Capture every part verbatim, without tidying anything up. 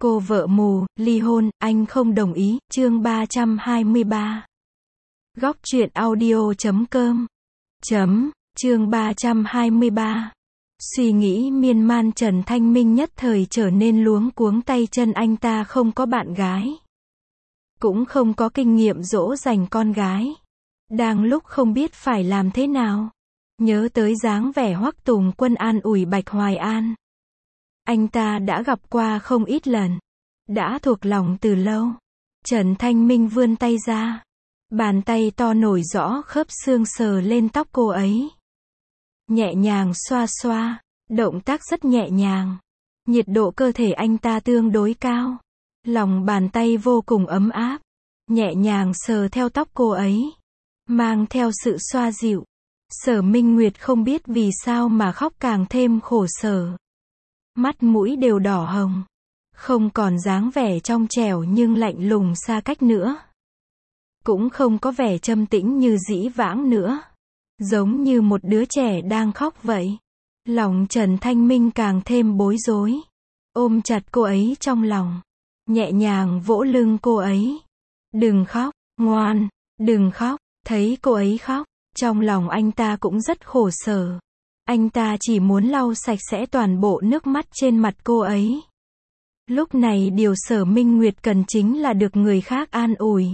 Cô vợ mù, ly hôn, anh không đồng ý, chương ba trăm hai mươi ba. Góc truyện audio chấm com. Chấm, chương ba trăm hai mươi ba. Suy nghĩ miên man, Trần Thanh Minh nhất thời trở nên luống cuống tay chân. Anh ta không có bạn gái, cũng không có kinh nghiệm dỗ dành con gái. Đang lúc không biết phải làm thế nào, nhớ tới dáng vẻ Hoắc Tùng Quân an ủi Bạch Hoài An. Anh ta đã gặp qua không ít lần, đã thuộc lòng từ lâu. Trần Thanh Minh vươn tay ra, bàn tay to nổi rõ khớp xương sờ lên tóc cô ấy, nhẹ nhàng xoa xoa, động tác rất nhẹ nhàng. Nhiệt độ cơ thể anh ta tương đối cao, lòng bàn tay vô cùng ấm áp, nhẹ nhàng sờ theo tóc cô ấy, mang theo sự xoa dịu. Sở Minh Nguyệt không biết vì sao mà khóc càng thêm khổ sở, mắt mũi đều đỏ hồng, không còn dáng vẻ trong trẻo nhưng lạnh lùng xa cách nữa, cũng không có vẻ trầm tĩnh như dĩ vãng nữa, giống như một đứa trẻ đang khóc vậy. Lòng Trần Thanh Minh càng thêm bối rối, ôm chặt cô ấy trong lòng, nhẹ nhàng vỗ lưng cô ấy. Đừng khóc, ngoan, đừng khóc. Thấy cô ấy khóc, trong lòng anh ta cũng rất khổ sở. Anh ta chỉ muốn lau sạch sẽ toàn bộ nước mắt trên mặt cô ấy. Lúc này điều Sở Minh Nguyệt cần chính là được người khác an ủi.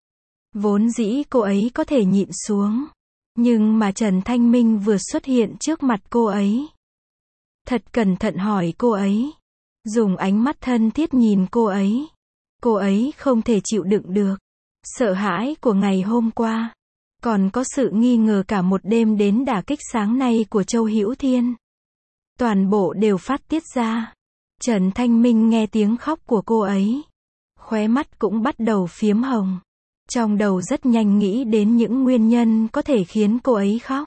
Vốn dĩ cô ấy có thể nhịn xuống, nhưng mà Trần Thanh Minh vừa xuất hiện trước mặt cô ấy, thật cẩn thận hỏi cô ấy, dùng ánh mắt thân thiết nhìn cô ấy. Cô ấy không thể chịu đựng được sợ hãi của ngày hôm qua, còn có sự nghi ngờ cả một đêm đến đả kích sáng nay của Châu Hữu Thiên, toàn bộ đều phát tiết ra. Trần Thanh Minh nghe tiếng khóc của cô ấy, khóe mắt cũng bắt đầu phiếm hồng, trong đầu rất nhanh nghĩ đến những nguyên nhân có thể khiến cô ấy khóc.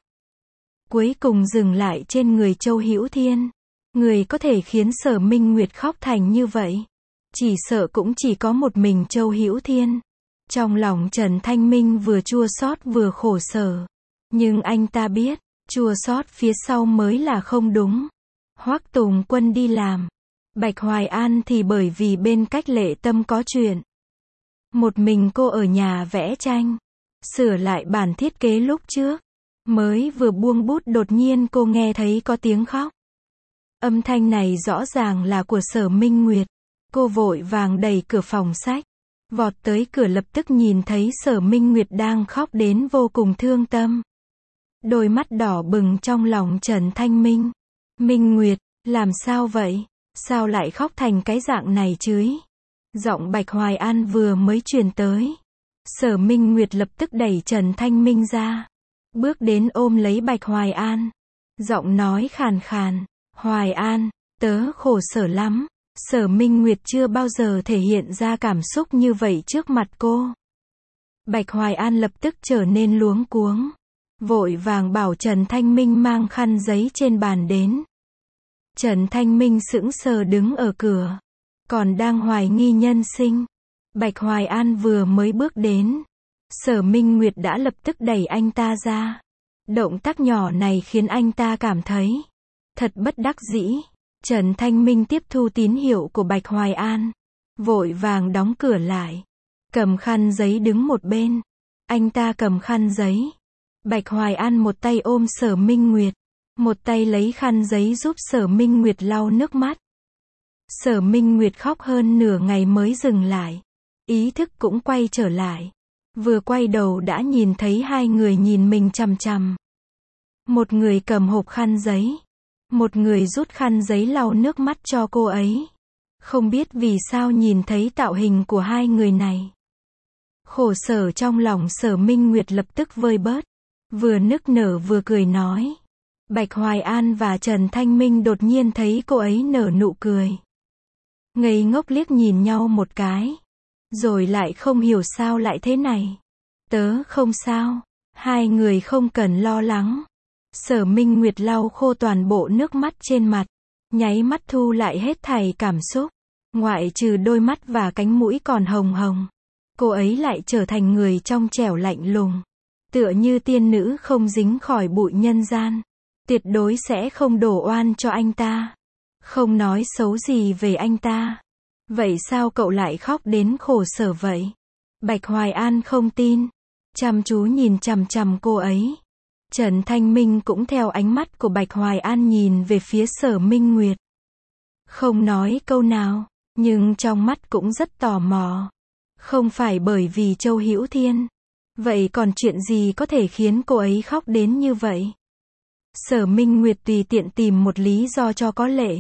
Cuối cùng dừng lại trên người Châu Hữu Thiên, người có thể khiến Sở Minh Nguyệt khóc thành như vậy, chỉ sợ cũng chỉ có một mình Châu Hữu Thiên. Trong lòng Trần Thanh Minh vừa chua xót vừa khổ sở, nhưng anh ta biết, chua xót phía sau mới là không đúng. Hoắc Tùng Quân đi làm, Bạch Hoài An thì bởi vì bên cách Lệ Tâm có chuyện, một mình cô ở nhà vẽ tranh, sửa lại bản thiết kế lúc trước. Mới vừa buông bút đột nhiên cô nghe thấy có tiếng khóc. Âm thanh này rõ ràng là của Sở Minh Nguyệt. Cô vội vàng đẩy cửa phòng sách, vọt tới cửa, lập tức nhìn thấy Sở Minh Nguyệt đang khóc đến vô cùng thương tâm. Đôi mắt đỏ bừng trong lòng Trần Thanh Minh. Minh Nguyệt, làm sao vậy? Sao lại khóc thành cái dạng này chứ? Giọng Bạch Hoài An vừa mới truyền tới. Sở Minh Nguyệt lập tức đẩy Trần Thanh Minh ra, bước đến ôm lấy Bạch Hoài An, giọng nói khàn khàn, Hoài An, tớ khổ sở lắm. Sở Minh Nguyệt chưa bao giờ thể hiện ra cảm xúc như vậy trước mặt cô. Bạch Hoài An lập tức trở nên luống cuống, vội vàng bảo Trần Thanh Minh mang khăn giấy trên bàn đến. Trần Thanh Minh sững sờ đứng ở cửa, còn đang hoài nghi nhân sinh. Bạch Hoài An vừa mới bước đến, Sở Minh Nguyệt đã lập tức đẩy anh ta ra. Động tác nhỏ này khiến anh ta cảm thấy thật bất đắc dĩ. Trần Thanh Minh tiếp thu tín hiệu của Bạch Hoài An, vội vàng đóng cửa lại, cầm khăn giấy đứng một bên. Anh ta cầm khăn giấy, Bạch Hoài An một tay ôm Sở Minh Nguyệt, một tay lấy khăn giấy giúp Sở Minh Nguyệt lau nước mắt. Sở Minh Nguyệt khóc hơn nửa ngày mới dừng lại, ý thức cũng quay trở lại. Vừa quay đầu đã nhìn thấy hai người nhìn mình chằm chằm. Một người cầm hộp khăn giấy, một người rút khăn giấy lau nước mắt cho cô ấy. Không biết vì sao nhìn thấy tạo hình của hai người này, khổ sở trong lòng Sở Minh Nguyệt lập tức vơi bớt, vừa nức nở vừa cười nói. Bạch Hoài An và Trần Thanh Minh đột nhiên thấy cô ấy nở nụ cười, ngây ngốc liếc nhìn nhau một cái, rồi lại không hiểu sao lại thế này. Tớ không sao, hai người không cần lo lắng. Sở Minh Nguyệt lau khô toàn bộ nước mắt trên mặt, nháy mắt thu lại hết thảy cảm xúc, ngoại trừ đôi mắt và cánh mũi còn hồng hồng. Cô ấy lại trở thành người trong trẻo lạnh lùng, tựa như tiên nữ không dính khỏi bụi nhân gian, tuyệt đối sẽ không đổ oan cho anh ta, không nói xấu gì về anh ta. Vậy sao cậu lại khóc đến khổ sở vậy? Bạch Hoài An không tin. Chăm chú nhìn chằm chằm cô ấy. Trần Thanh Minh cũng theo ánh mắt của Bạch Hoài An nhìn về phía Sở Minh Nguyệt. Không nói câu nào, nhưng trong mắt cũng rất tò mò. Không phải bởi vì Châu Hữu Thiên. Vậy còn chuyện gì có thể khiến cô ấy khóc đến như vậy? Sở Minh Nguyệt tùy tiện tìm một lý do cho có lệ.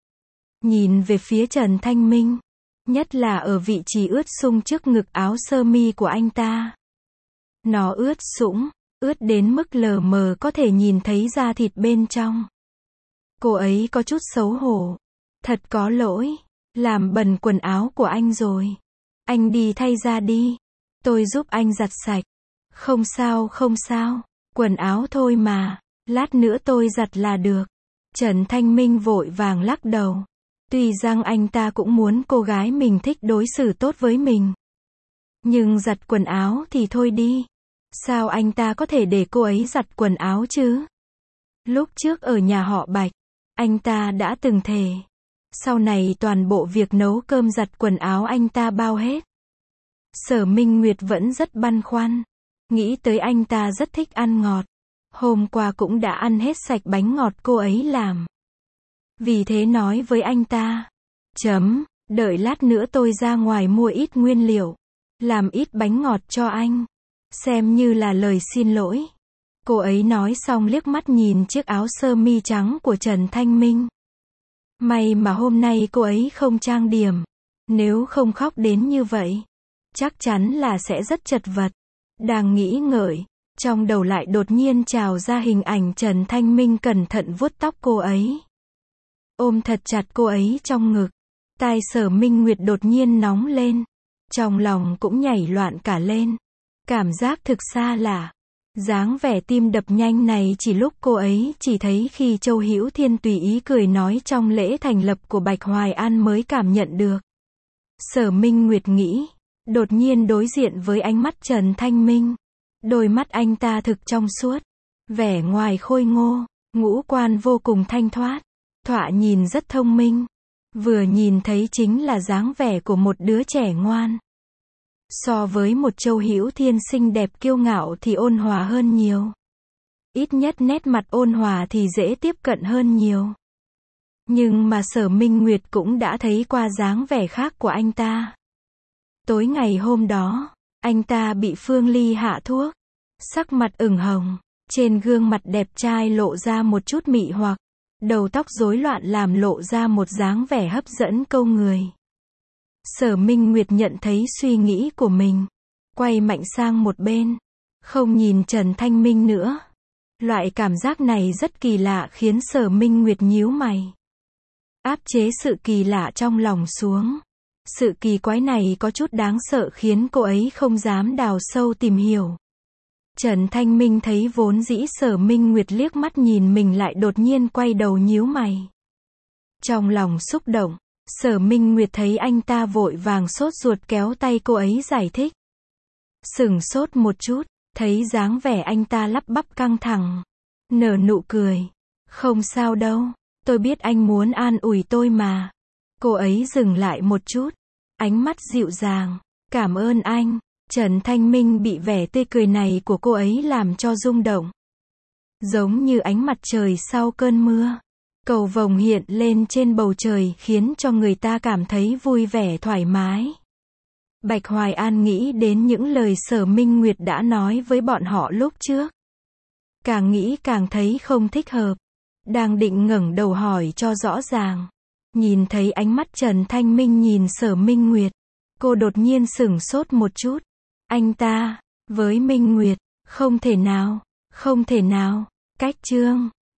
Nhìn về phía Trần Thanh Minh. Nhất là ở vị trí ướt sũng trước ngực áo sơ mi của anh ta. Nó ướt sũng, ướt đến mức lờ mờ có thể nhìn thấy da thịt bên trong. Cô ấy có chút xấu hổ. Thật có lỗi, làm bẩn quần áo của anh rồi. Anh đi thay ra đi. Tôi giúp anh giặt sạch. Không sao không sao, quần áo thôi mà, lát nữa tôi giặt là được. Trần Thanh Minh vội vàng lắc đầu. Tuy rằng anh ta cũng muốn cô gái mình thích đối xử tốt với mình. Nhưng giặt quần áo thì thôi đi. Sao anh ta có thể để cô ấy giặt quần áo chứ? Lúc trước ở nhà họ Bạch, anh ta đã từng thề. Sau này toàn bộ việc nấu cơm giặt quần áo anh ta bao hết. Sở Minh Nguyệt vẫn rất băn khoăn. Nghĩ tới anh ta rất thích ăn ngọt. Hôm qua cũng đã ăn hết sạch bánh ngọt cô ấy làm. Vì thế nói với anh ta. Chấm, đợi lát nữa tôi ra ngoài mua ít nguyên liệu. Làm ít bánh ngọt cho anh. Xem như là lời xin lỗi. Cô ấy nói xong liếc mắt nhìn chiếc áo sơ mi trắng của Trần Thanh Minh. May mà hôm nay cô ấy không trang điểm. Nếu không khóc đến như vậy, chắc chắn là sẽ rất chật vật. Đang nghĩ ngợi, trong đầu lại đột nhiên trào ra hình ảnh Trần Thanh Minh cẩn thận vuốt tóc cô ấy. Ôm thật chặt cô ấy trong ngực. Tai Sở Minh Nguyệt đột nhiên nóng lên. Trong lòng cũng nhảy loạn cả lên. Cảm giác thực xa lạ. Dáng vẻ tim đập nhanh này chỉ lúc cô ấy chỉ thấy khi Châu Hữu Thiên tùy ý cười nói trong lễ thành lập của Bạch Hoài An mới cảm nhận được. Sở Minh Nguyệt nghĩ, đột nhiên đối diện với ánh mắt Trần Thanh Minh. Đôi mắt anh ta thực trong suốt, vẻ ngoài khôi ngô, ngũ quan vô cùng thanh thoát, thoạt nhìn rất thông minh. Vừa nhìn thấy chính là dáng vẻ của một đứa trẻ ngoan. So với một Châu Hữu Thiên xinh đẹp kiêu ngạo thì ôn hòa hơn nhiều. Ít nhất nét mặt ôn hòa thì dễ tiếp cận hơn nhiều. Nhưng mà Sở Minh Nguyệt cũng đã thấy qua dáng vẻ khác của anh ta. Tối ngày hôm đó, anh ta bị Phương Ly hạ thuốc. Sắc mặt ửng hồng, trên gương mặt đẹp trai lộ ra một chút mị hoặc. Đầu tóc rối loạn làm lộ ra một dáng vẻ hấp dẫn câu người. Sở Minh Nguyệt nhận thấy suy nghĩ của mình. Quay mạnh sang một bên. Không nhìn Trần Thanh Minh nữa. Loại cảm giác này rất kỳ lạ khiến Sở Minh Nguyệt nhíu mày. Áp chế sự kỳ lạ trong lòng xuống. Sự kỳ quái này có chút đáng sợ khiến cô ấy không dám đào sâu tìm hiểu. Trần Thanh Minh thấy vốn dĩ Sở Minh Nguyệt liếc mắt nhìn mình lại đột nhiên quay đầu nhíu mày. Trong lòng xúc động, Sở Minh Nguyệt thấy anh ta vội vàng sốt ruột kéo tay cô ấy giải thích. Sửng sốt một chút, thấy dáng vẻ anh ta lắp bắp căng thẳng. Nở nụ cười. Không sao đâu, tôi biết anh muốn an ủi tôi mà. Cô ấy dừng lại một chút. Ánh mắt dịu dàng. Cảm ơn anh. Trần Thanh Minh bị vẻ tươi cười này của cô ấy làm cho rung động. Giống như ánh mặt trời sau cơn mưa. Cầu vồng hiện lên trên bầu trời khiến cho người ta cảm thấy vui vẻ thoải mái. Bạch Hoài An nghĩ đến những lời Sở Minh Nguyệt đã nói với bọn họ lúc trước. Càng nghĩ càng thấy không thích hợp. Đang định ngẩng đầu hỏi cho rõ ràng. Nhìn thấy ánh mắt Trần Thanh Minh nhìn Sở Minh Nguyệt. Cô đột nhiên sửng sốt một chút. Anh ta, với Minh Nguyệt, không thể nào, không thể nào. Cách chương